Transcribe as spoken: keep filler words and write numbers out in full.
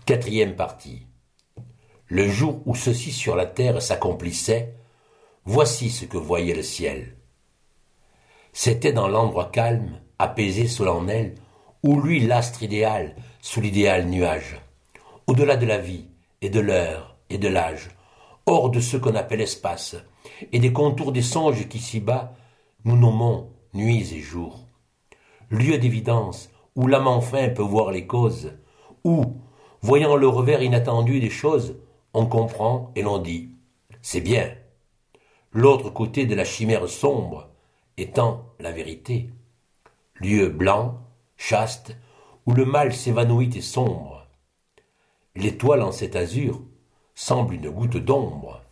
Quatrième partie. Le jour où ceci sur la terre s'accomplissait, voici ce que voyait le ciel. C'était dans l'endroit calme, apaisé, solennel, où luit l'astre idéal sous l'idéal nuage, au-delà de la vie, et de l'heure, et de l'âge, hors de ce qu'on appelle espace, et des contours des songes qu'ici-bas nous nommons nuits et jours. Lieu d'évidence, où l'âme enfin peut voir les causes, où, voyant le revers inattendu des choses, on comprend et l'on dit « c'est bien ». L'autre côté de la chimère sombre étant la vérité. Lieu blanc, chaste, où le mal s'évanouit et sombre. L'étoile en cet azur semble une goutte d'ombre.